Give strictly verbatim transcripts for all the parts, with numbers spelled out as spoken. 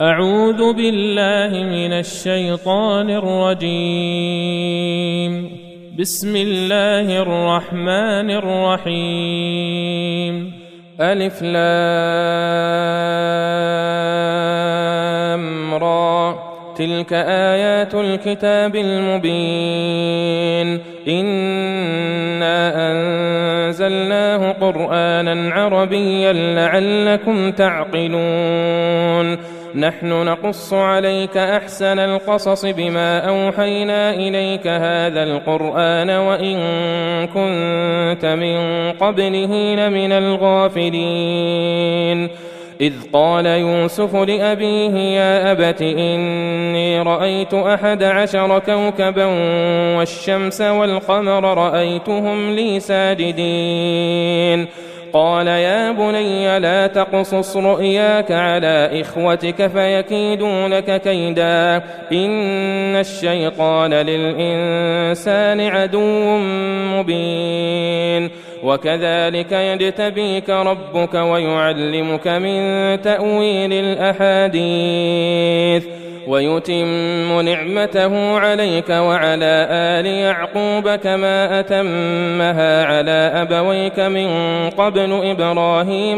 أعوذ بالله من الشيطان الرجيم. بسم الله الرحمن الرحيم. ألف لام را تلك آيات الكتاب المبين إنا أنزلناه قرآنا عربيا لعلكم تعقلون. نحن نقص عليك أحسن القصص بما أوحينا إليك هذا القرآن وإن كنت من قبله لمن الغافلين. إذ قال يوسف لأبيه يا أبت إني رأيت أحد عشر كوكبا والشمس والقمر رأيتهم لي ساجدين. قال يا بني لا تقصص رؤياك على إخوتك فيكيدون لك كيدا إن الشيطان للإنسان عدو مبين. وكذلك يجتبيك ربك ويعلمك من تأويل الأحاديث ويتم نعمته عليك وعلى آل يعقوب كما أتمها على أبويك من قبل إبراهيم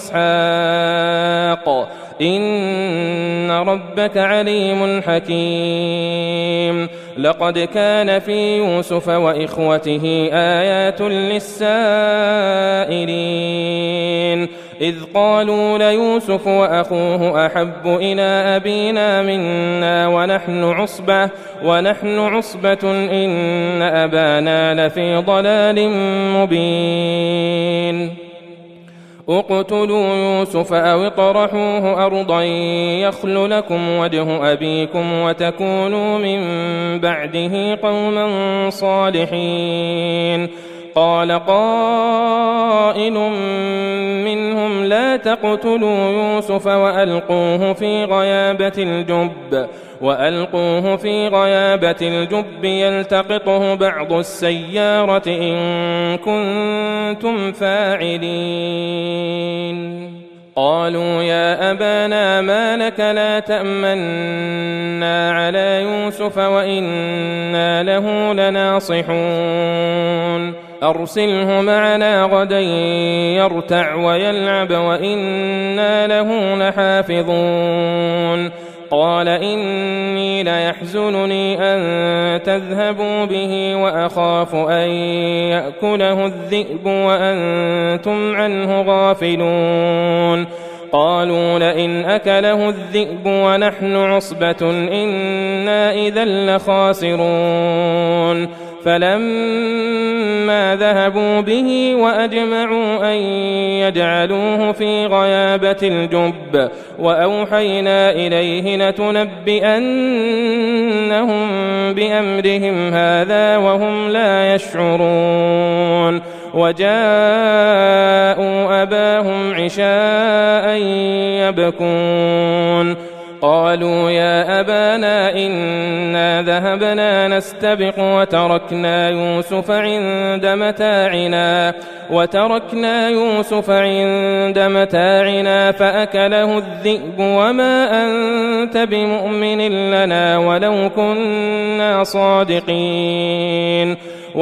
وإسحاق إن ربك عليم حكيم. لقد كان في يوسف وإخوته آيات للسائلين إذ قالوا ليوسف وأخوه أحب إلى أبينا منا ونحن عصبة ونحن عصبة إن أبانا لفي ضلال مبين. اقتلوا يوسف أو اطرحوه أرضا يخل لكم وجه أبيكم وتكونوا من بعده قوما صالحين. قال قائل منهم لا تقتلوا يوسف وألقوه في غيابة الجب وألقوه في غيابة الجب يلتقطه بعض السيارة إن كنتم فاعلين. قالوا يا أبانا ما لك لا تأمنا على يوسف وإنا له لناصحون. أرسله معنا غدا يرتع ويلعب وإنا له لحافظون. قال إني ليحزنني أن تذهبوا به وأخاف أن يأكله الذئب وأنتم عنه غافلون. قالوا لئن أكله الذئب ونحن عصبة إنا إذا لخاسرون. فلما ذهبوا به وأجمعوا أن يجعلوه في غيابة الجب وأوحينا إليه لتنبئنهم بأمرهم هذا وهم لا يشعرون. وجاءوا أباهم عشاء يبكون. قالوا يا أبانا إنا ذهبنا نستبق وتركنا يوسف عند متاعنا وتركنا يوسف عند متاعنا فأكله الذئب وما أنت بمؤمن لنا ولو كنا صادقين.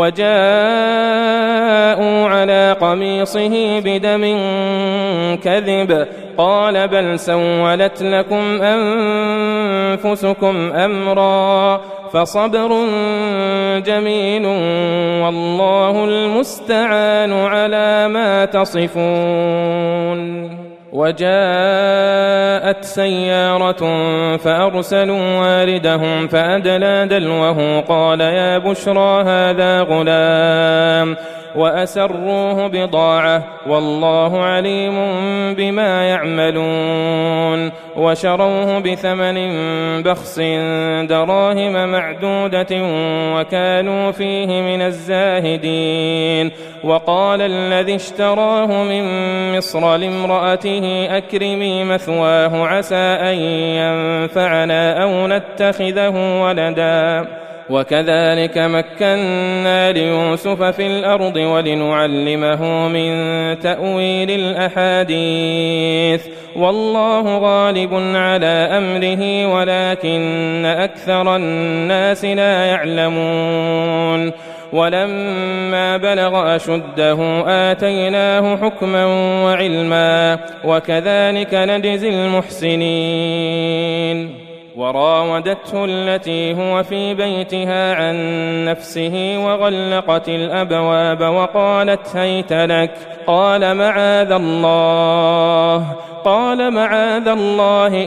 وجاءوا على قميصه بدم كذب قال بل سولت لكم أنفسكم أمرا فصبر جميل والله المستعان على ما تصفون. وجاءت سيارة فأرسلوا واردهم فأدلى دلوه قال يا بشرى هذا غلام وأسروه بضاعة والله عليم بما يعملون. وشروه بثمن بخس دراهم معدودة وكانوا فيه من الزاهدين. وقال الذي اشتراه من مصر لامرأته أكرمي مثواه عسى أن ينفعنا أو نتخذه ولدا وكذلك مكنا ليوسف في الأرض ولنعلمه من تأويل الأحاديث والله غالب على أمره ولكن أكثر الناس لا يعلمون ولما بلغ أشده آتيناه حكما وعلما وكذلك نجزي المحسنين وراودته التي هو في بيتها عن نفسه وغلقت الأبواب وقالت هيت لك قال معاذ الله قال معاذ الله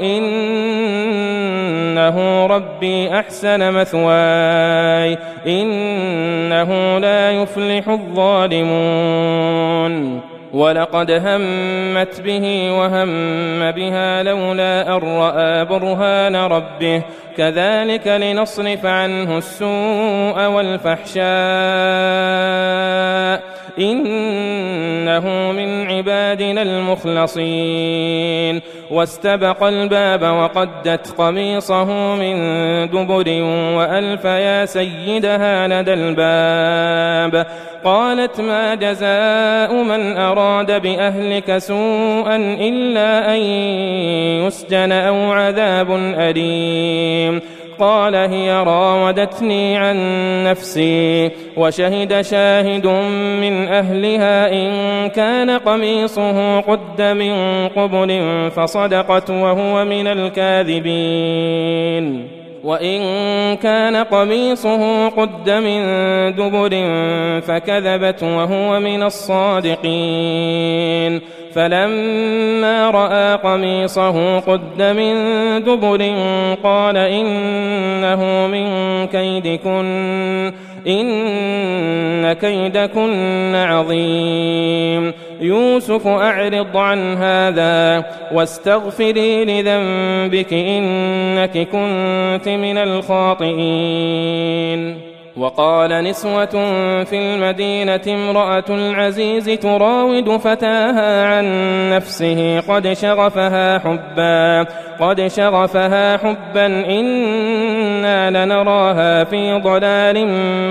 إنه ربي أحسن مثواي إنه لا يفلح الظالمون ولقد همت به وهم بها لولا أن رأى برهان ربه كذلك لنصرف عنه السوء والفحشاء إنه من عبادنا المخلصين واستبق الباب وقدت قميصه من دبر وألف يا سيدها لدى الباب قالت ما جزاء من أراد بأهلك سوءا إلا أن يسجن أو عذاب أليم قال هي راودتني عن نفسي وشهد شاهد من أهلها إن كان قميصه قد من قبل فصدقت وهو من الكاذبين وإن كان قميصه قد من دبر فكذبت وهو من الصادقين فلما رأى قميصه قد من دبر قال إنه من كيدكن إن كيدكن عظيم يوسف أعرض عن هذا واستغفري لذنبك إنك كنت من الخاطئين وقال نسوة في المدينة امرأة العزيز تراود فتاها عن نفسه قد شغفها حبا قد شغفها حبا إنا لنراها في ضلال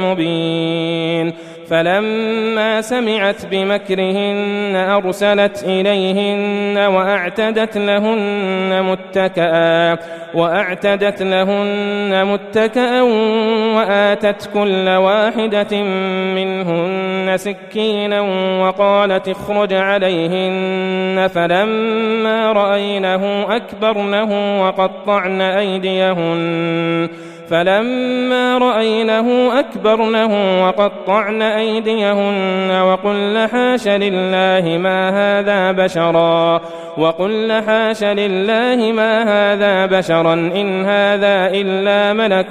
مبين فلما سمعت بمكرهن أرسلت إليهن وأعتدت لهن متكئا وأعتدت لهن متكئا وآتت كل واحدة منهن سكينا وقالت اخرج عليهن فلما رأينه أكبرنه وقطعن أيديهن فلما رأينه أكبرنه وقطعن أيديهن وقلن حاش لله ما هذا بشرا وقلن حاش لله ما هذا بشرا إن هذا إلا ملك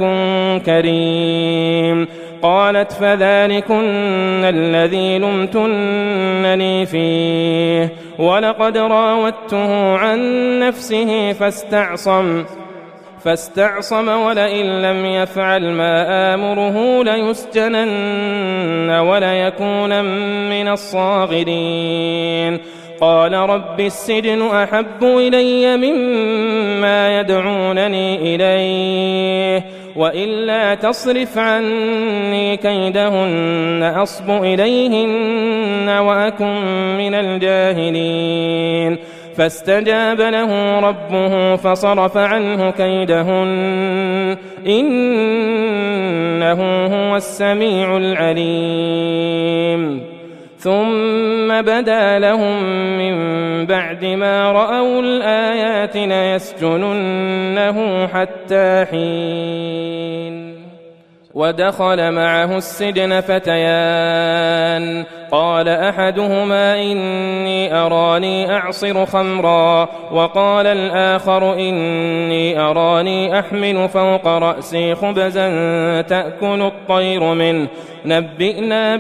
كريم قالت فذلكن الذي لمتنني فيه ولقد راودته عن نفسه فاستعصم فاستعصم ولئن لم يفعل ما آمره ليسجنن وليكون من الصاغرين قال رب السجن أحب إلي مما يدعونني إليه وإلا تصرف عني كيدهن أصب إليهن وأكن من الجاهلين فاستجاب له ربه فصرف عنه كيدهن إنه هو السميع العليم ثم بدا لهم من بعد ما رأوا الآيات ليسجننه حتى حين ودخل معه السجن فتيان قال أحدهما إني أراني أعصر خمرا وقال الآخر إني أراني أحمل فوق رأسي خبزا تأكل الطير منه نبئنا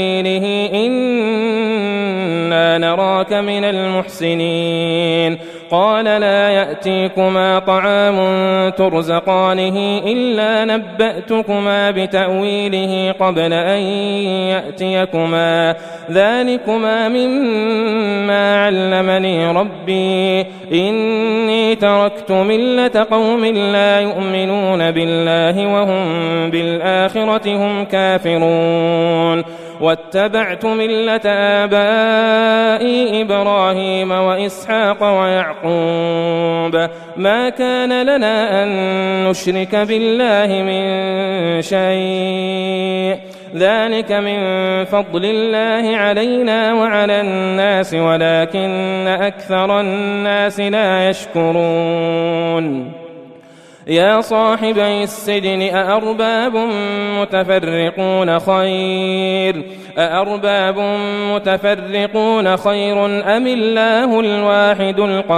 بتأويله إنا نراك من المحسنين قال لا يأتيكما طعام ترزقانه إلا نبأتكما بتأويله قبل أن يأتيكما ذلكما مما علمني ربي إني تركت ملة قوم لا يؤمنون بالله وهم بالآخرة هم كافرون واتبعت ملة آبائي إبراهيم وإسحاق ويعقوب ما كان لنا أن نشرك بالله من شيء ذلك من فضل الله علينا وعلى الناس ولكن أكثر الناس لا يشكرون يا صاحبي السجن أأرباب متفرقون خير أأرباب متفرقون خير أم الله الواحد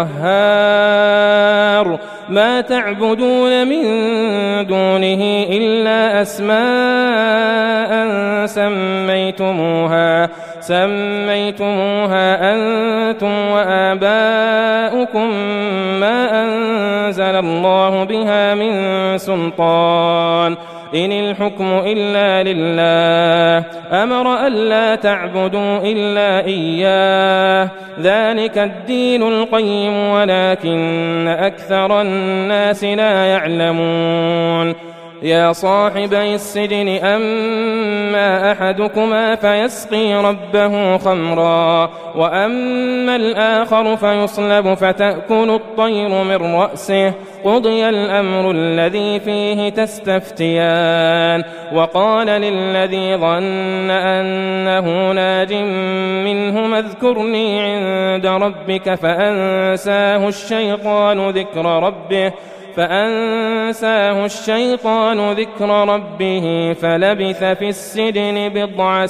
القهار ما تعبدون من دونه إلا أسماء سميتموها سميتموها أنتم وآباؤكم ما أنزل الله بها من سلطان إن الحكم إلا لله أمر ألا تعبدوا إلا إياه ذلك الدين القيم ولكن أكثر الناس لا يعلمون يا صاحبي السجن أما أحدكما فيسقي ربه خمرا وأما الآخر فيصلب فتأكل الطير من رأسه قضي الأمر الذي فيه تستفتيان وقال للذي ظن أنه ناج منهما اذكرني عند ربك فأنساه الشيطان ذكر ربه فأنساه الشيطان ذكر ربه فلبث في السجن بضع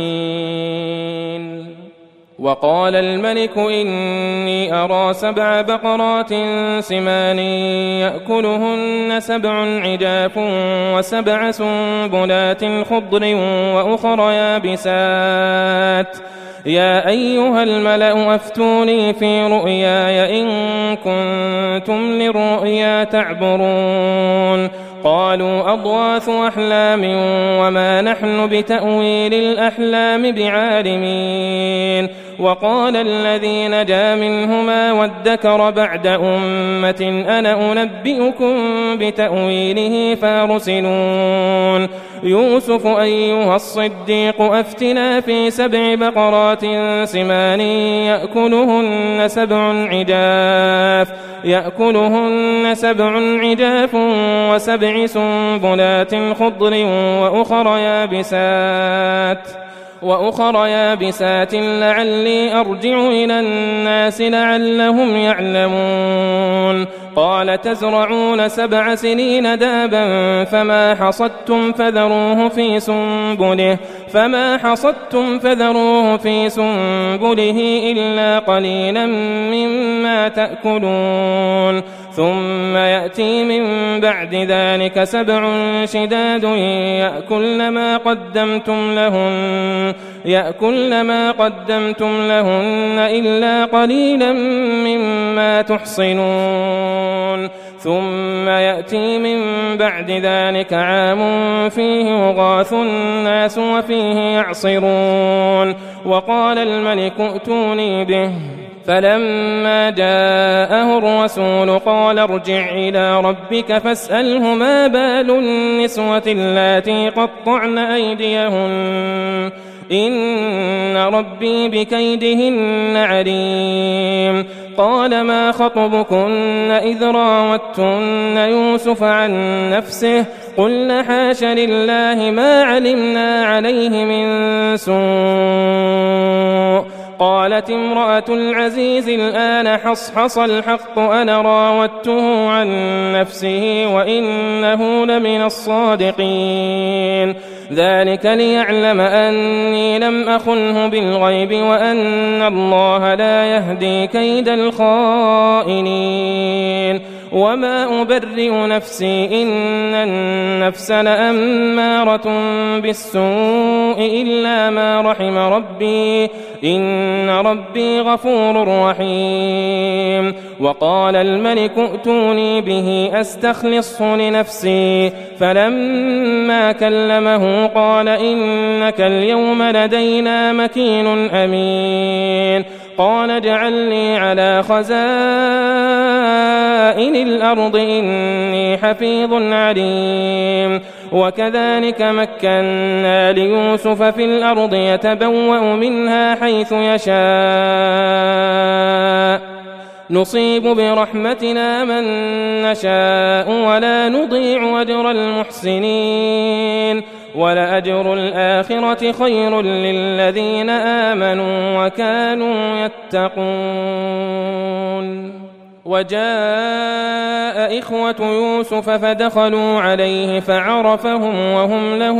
سنين وقال الملك إني أرى سبع بقرات سمان يأكلهن سبع عجاف وسبع سنبلات خضر وأخر يابسات يا أيها الملأ أفتوني في رؤياي إن كنتم للرؤيا تعبرون قالوا أضغاث أحلام وما نحن بتأويل الأحلام بعالمين وقال الذي نجا منهما وادكر بعد أمة أنا أنبئكم بتأويله فارسلون يوسف أيها الصديق أفتنا في سبع بقرات سمان يأكلهن سبع عجاف يأكلهن سبع عجاف وسبع سنبلات خضر وأخر يابسات وأخر يابسات لعلي أرجع إلى الناس لعلهم يعلمون قال تزرعون سبع سنين دابا فما حصدتم فذروه في سنبله فما حصدتم فذروه في سنبله إلا قليلا مما تأكلون ثم يأتي من بعد ذلك سبع شداد يأكلن ما قدمتم لهن يأكلن ما قدمتم لهن إلا قليلا مما تحصنون ثم يأتي من بعد ذلك عام فيه يغاث الناس وفيه يعصرون وقال الملك ائتوني به فلما جاءه الرسول قال ارجع إلى ربك فاسأله ما بال النسوة اللاتي قطعن أيديهن إن ربي بكيدهن عليم قال ما خطبكن إذ راوتن يوسف عن نفسه قلنا حاش لله ما علمنا عليه من سوء قالت امرأة العزيز الآن حصحص الحق أنا راودته عن نفسه وإنه لمن الصادقين ذلك ليعلم أني لم أخنه بالغيب وأن الله لا يهدي كيد الخائنين وما أبرئ نفسي إن النفس لأمارة بالسوء إلا ما رحم ربي إن ربي غفور رحيم. وقال الملك ائتوني به أستخلصه لنفسي فلما كلمه قال إنك اليوم لدينا مكين أمين. قال اجعلني على خزائن الأرض إني حفيظ عليم. وكذلك مكنا ليوسف في الأرض يتبوأ منها حيث يشاء نصيب برحمتنا من نشاء ولا نضيع أجر المحسنين ولأجر الآخرة خير للذين آمنوا وكانوا يتقون. وجاء إخوة يوسف فدخلوا عليه فعرفهم وهم له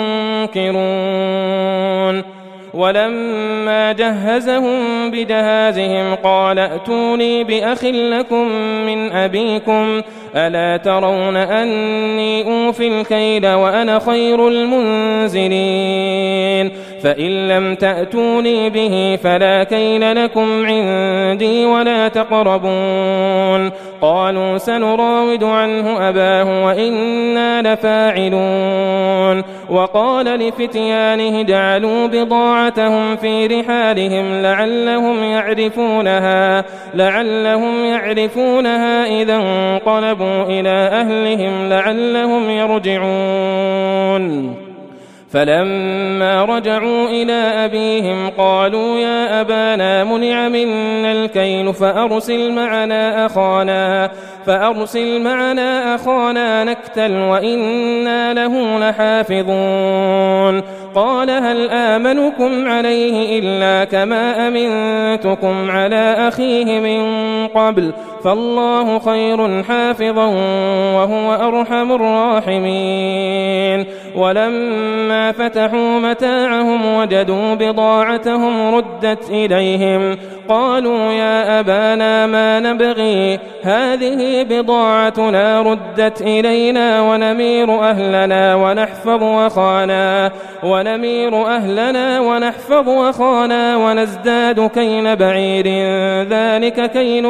منكرون. ولما جهزهم بجهازهم قال ائتوني بأخ لكم من أبيكم ألا ترون أني أوفي الكيل وأنا خير المنزلين فإن لم تأتوني به فلا كيل لكم عندي ولا تقربون. قالوا سنراود عنه أباه وإنا لفاعلون. وقال لفتيانه جعلوا بضاعتهم في رحالهم لعلهم يعرفونها لعلهم يعرفونها إذا انقلبوا إلى أهلهم لعلهم يرجعون. فلما رجعوا إلى أبيهم قالوا يا أبانا منع منا الكيل فأرسل معنا أخانا فأرسل معنا أخانا نكتل وإنا له لحافظون. قال هل آمنكم عليه إلا كما أمنتكم على أخيه من قبل فالله خير حافظا وهو أرحم الراحمين. ولما فتحوا متاعهم وجدوا بضاعتهم ردت إليهم قالوا يا أبانا ما نبغي هذه بضاعتنا ردت إلينا ونمير أهلنا ونحفظ أخانا ونمير أهلنا ونحفظ أخانا ونزداد كيل بعير ذلك كيل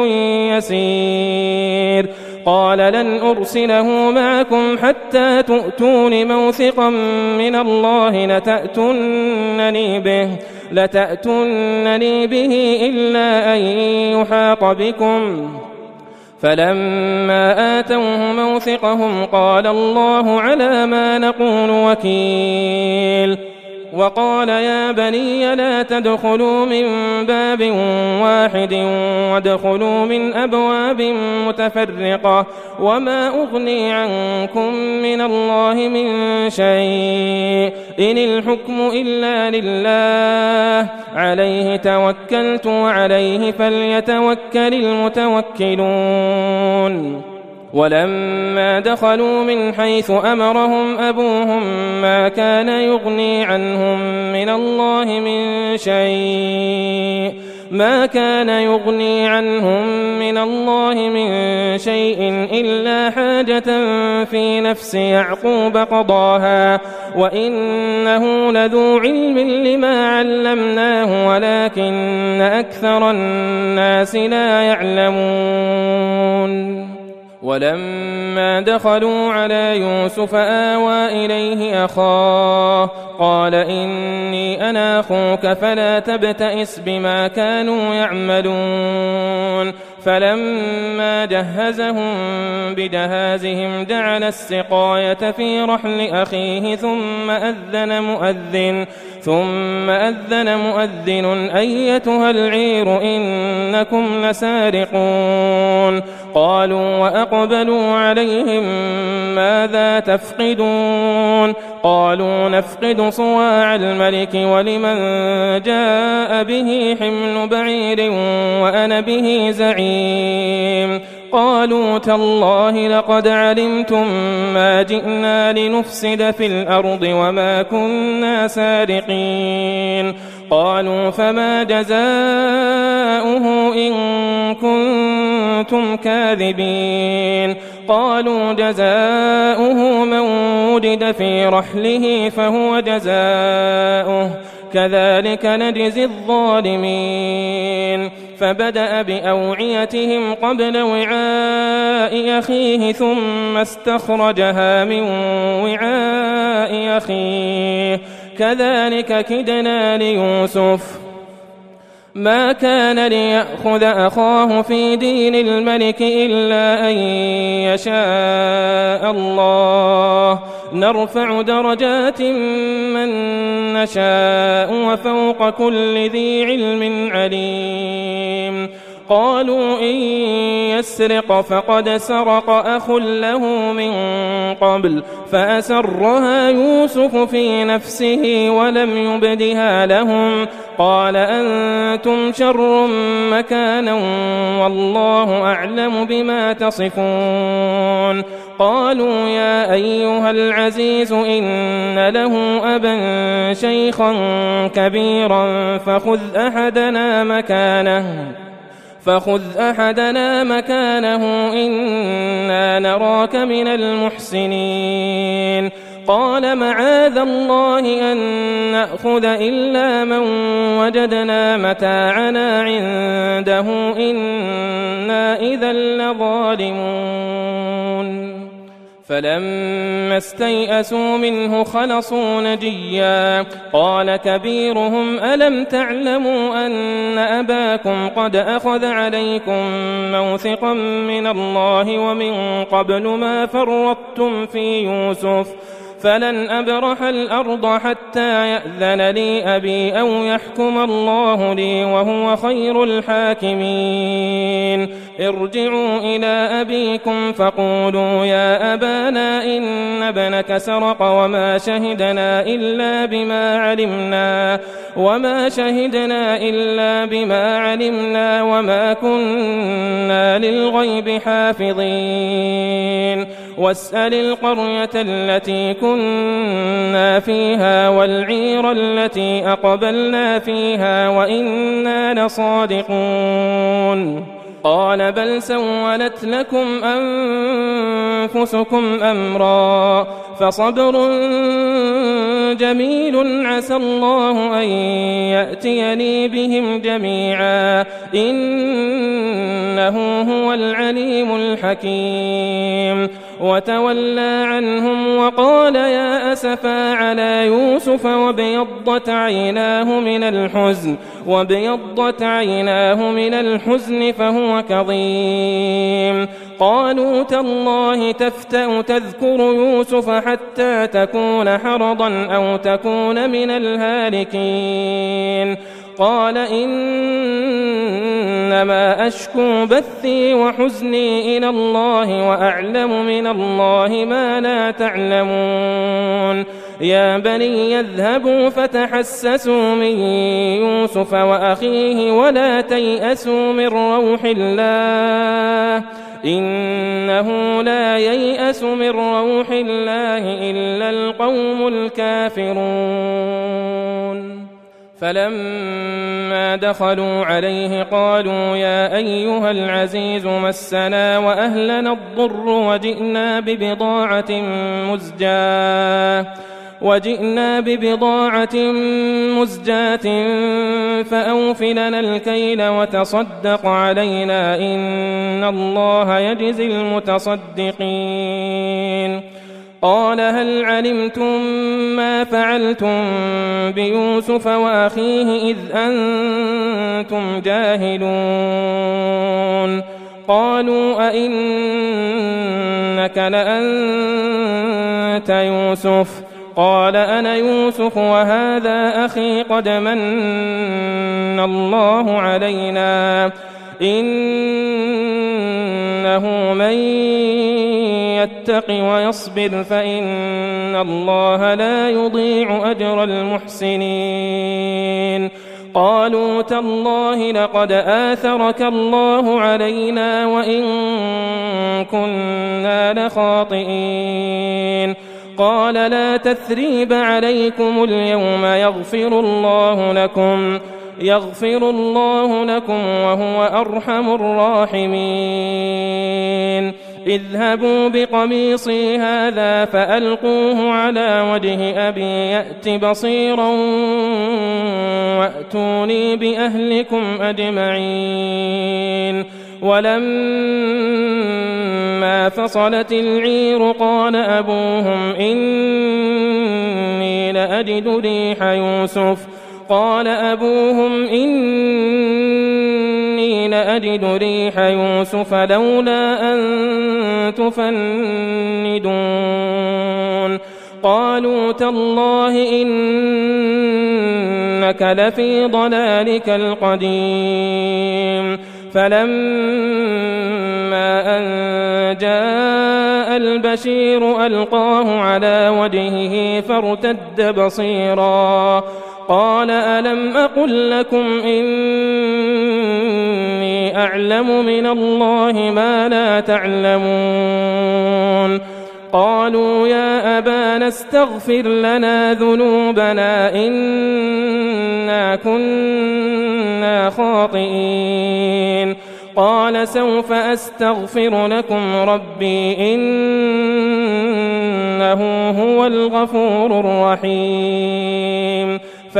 يسير. قال لن أرسله معكم حتى تؤتون موثقا من الله لتأتونني به لتأتونني به إلا أن يحاط بكم. فلما آتوه موثقهم قال الله على ما نقول وكيل. وقال يا بني لا تدخلوا من باب واحد وادخلوا من أبواب متفرقة وما أغني عنكم من الله من شيء إن الحكم إلا لله عليه توكلت وعليه فليتوكل المتوكلون. ولما دخلوا من حيث أمرهم أبوهم ما كان يغني عنهم من الله من شيء ما كان يغني عنهم من الله من شيء إلا حاجة في نفس يعقوب قضاها وإنه لذو علم لما علمناه ولكن أكثر الناس لا يعلمون. ولما دخلوا على يوسف آوى إليه أخاه قال إني أنا أخوك فلا تبتئس بما كانوا يعملون. فلما جهزهم بجهازهم جعل السقاية في رحل أخيه ثم أذن مؤذن ثم أذن مؤذن أيتها العير إنكم لسارقون. قالوا وأقبلوا عليهم ماذا تفقدون قالوا نفقد صواع الملك ولمن جاء به حمل بعير وأنا به زعيم. قالوا تالله لقد علمتم ما جئنا لنفسد في الأرض وما كنا سارقين. قالوا فما جزاؤه إن كنتم كاذبين قالوا جزاؤه من وجد في رحله فهو جزاؤه كذلك نجزي الظالمين فبدأ بأوعيتهم قبل وعاء أخيه ثم استخرجها من وعاء أخيه كذلك كدنا ليوسف ما كان ليأخذ أخاه في دين الملك إلا أن يشاء الله نرفع درجات من نشاء وفوق كل ذي علم عليم قالوا إن يسرق فقد سرق أخ له من قبل فأسرها يوسف في نفسه ولم يبدها لهم قال أنتم شر مكانا والله أعلم بما تصفون قالوا يا أيها العزيز إن له أبا شيخا كبيرا فخذ أحدنا مكانه فخذ أحدنا مكانه إنا نراك من المحسنين قال معاذ الله أن نأخذ إلا من وجدنا متاعنا عنده إنا إذا لظالمون فلما استيئسوا منه خلصوا نجيا قال كبيرهم ألم تعلموا أن أباكم قد أخذ عليكم موثقا من الله ومن قبل ما فرطتم في يوسف فلن أبرح الأرض حتى يأذن لي أبي أو يحكم الله لي وهو خير الحاكمين ارجعوا إلى أبيكم فقولوا يا أبانا إن ابنك سرق وما شهدنا إلا بما علمنا وما شهدنا إلا بما علمنا وما كنا للغيب حافظين واسأل القرية التي كنا فيها والعير التي أقبلنا فيها وإنا لصادقون قال بل سولت لكم أنفسكم أمرا فصبر جميل عسى الله أن يأتيني بهم جميعا إنه هو العليم الحكيم وتولى عنهم وقال يا أسفا على يوسف وابيضت عيناه من الحزن وابيضت عيناه من الحزن فهو كظيم قالوا تالله تفتأ تذكر يوسف حتى تكون حرضا أو تكون من الهالكين قال إنما أشكو بثي وحزني إلى الله وأعلم من الله ما لا تعلمون يا بني اذهبوا فتحسسوا من يوسف وأخيه ولا تيأسوا من روح الله إنه لا ييأس من روح الله إلا القوم الكافرون فلما دخلوا عليه قالوا يا أيها العزيز مسنا وأهلنا الضر وجئنا ببضاعة مزجاة وجئنا ببضاعة مزجاة فأوف لنا الكيل وتصدق علينا إن الله يجزي المتصدقين قال هل علمتم ما فعلتم بيوسف وأخيه إذ أنتم جاهلون قالوا أئنك لأنت يوسف قال أنا يوسف وهذا أخي قد من الله علينا إنه من يتق ويصبر فإن الله لا يضيع أجر المحسنين قالوا تالله لقد آثرك الله علينا وإن كنا لخاطئين قال لا تثريب عليكم اليوم يغفر الله لكم يغفر الله لكم وهو أرحم الراحمين اذهبوا بقميصي هذا فألقوه على وجه أبي يأت بصيرا وأتوني بأهلكم أجمعين ولما فصلت العير قال أبوهم إني لأجد ريح يوسف قال أبوهم إني لأجد ريح يوسف لولا أن تفندون قالوا تالله إنك لفي ضلالك القديم فلما أن جاء البشير ألقاه على وجهه فارتد بصيرا قال ألم أقل لكم إني أعلم من الله ما لا تعلمون قالوا يا أبانا استغفر لنا ذنوبنا إنا كنا خاطئين قال سوف أستغفر لكم ربي إنه هو الغفور الرحيم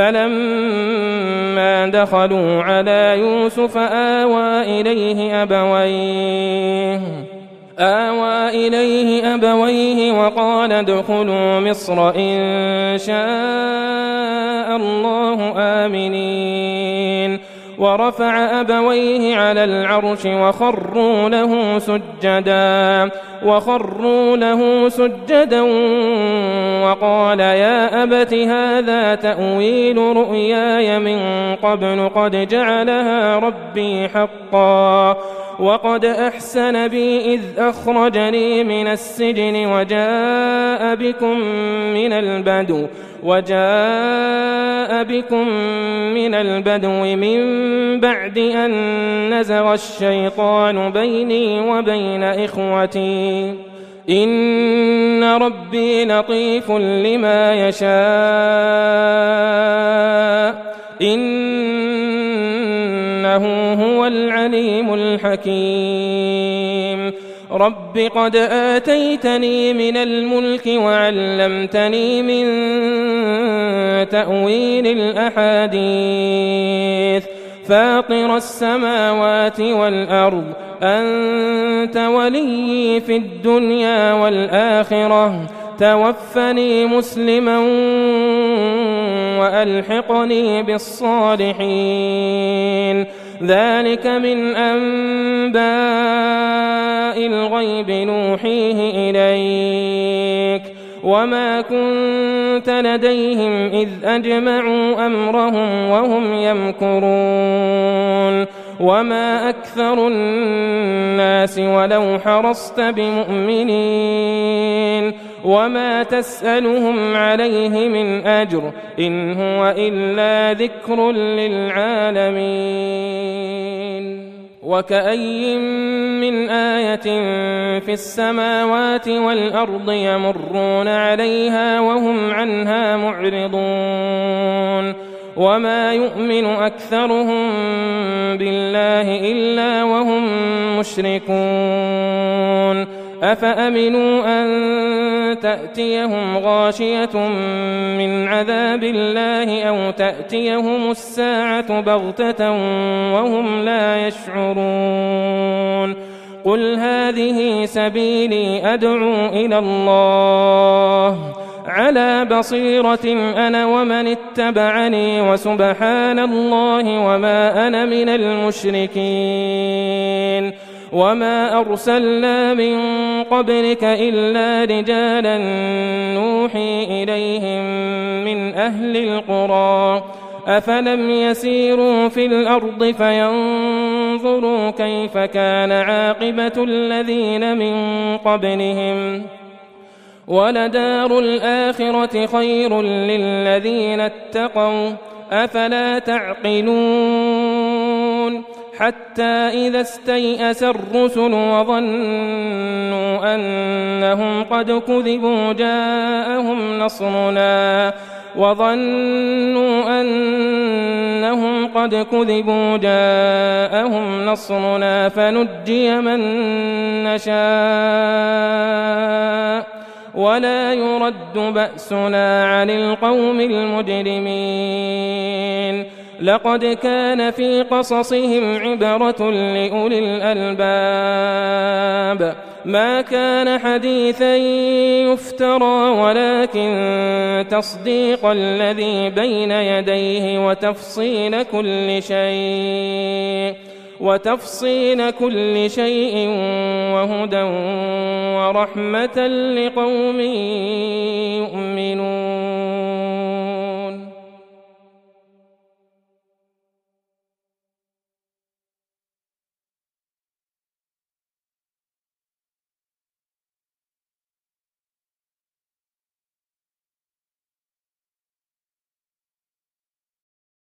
فلما دخلوا على يوسف آوى إليه أبويه آوى إليه أبويه وقال ادخلوا مصر إن شاء الله آمنين ورفع أبويه على العرش وخروا له سجدا وخروا له سجدا وقال يا أبت هذا تأويل رؤياي من قبل قد جعلها ربي حقا وقد أحسن بي إذ أخرجني من السجن وجاء بكم من البدو وجاء بكم من البدو من بعد أن نزغ الشيطان بيني وبين إخوتي إن ربي لطيف لما يشاء إنه هو العليم الحكيم رب قد آتيتني من الملك وعلمتني من تأويل الأحاديث فاطر السماوات والأرض أنت ولي في الدنيا والآخرة توفني مسلما وألحقني بالصالحين ذلك من أنباء الغيب نوحيه إليك وما كنت لديهم إذ أجمعوا أمرهم وهم يمكرون وما أكثر الناس ولو حرصت بمؤمنين وما تسألهم عليه من أجر إن هو إلا ذكر للعالمين وكأي من آية في السماوات والأرض يمرون عليها وهم عنها معرضون وما يؤمن أكثرهم بالله إلا وهم مشركون أفأمنوا أن تأتيهم غاشية من عذاب الله أو تأتيهم الساعة بغتة وهم لا يشعرون قل هذه سبيلي أدعو إلى الله على بصيرة أنا ومن اتبعني وسبحان الله وما أنا من المشركين وما أرسلنا من قبلك إلا رجالا نوحي إليهم من أهل القرى أفلم يسيروا في الأرض فينظروا كيف كان عاقبة الذين من قبلهم ولدار الآخرة خير للذين اتقوا أفلا تعقلون حتى إذا استيأس الرسل وظنوا أنهم قد كذبوا جاءهم نصرنا وظنوا أنهم قد كذبوا جاءهم نصرنا فنجي من نشاء ولا يرد بأسنا عن القوم المجرمين لقد كان في قصصهم عبرة لأولي الألباب ما كان حديثا يفترى ولكن تصديق الذي بين يديه وتفصيل كل شيء وتفصيل كل شيء وهدى ورحمة لقوم يؤمنون.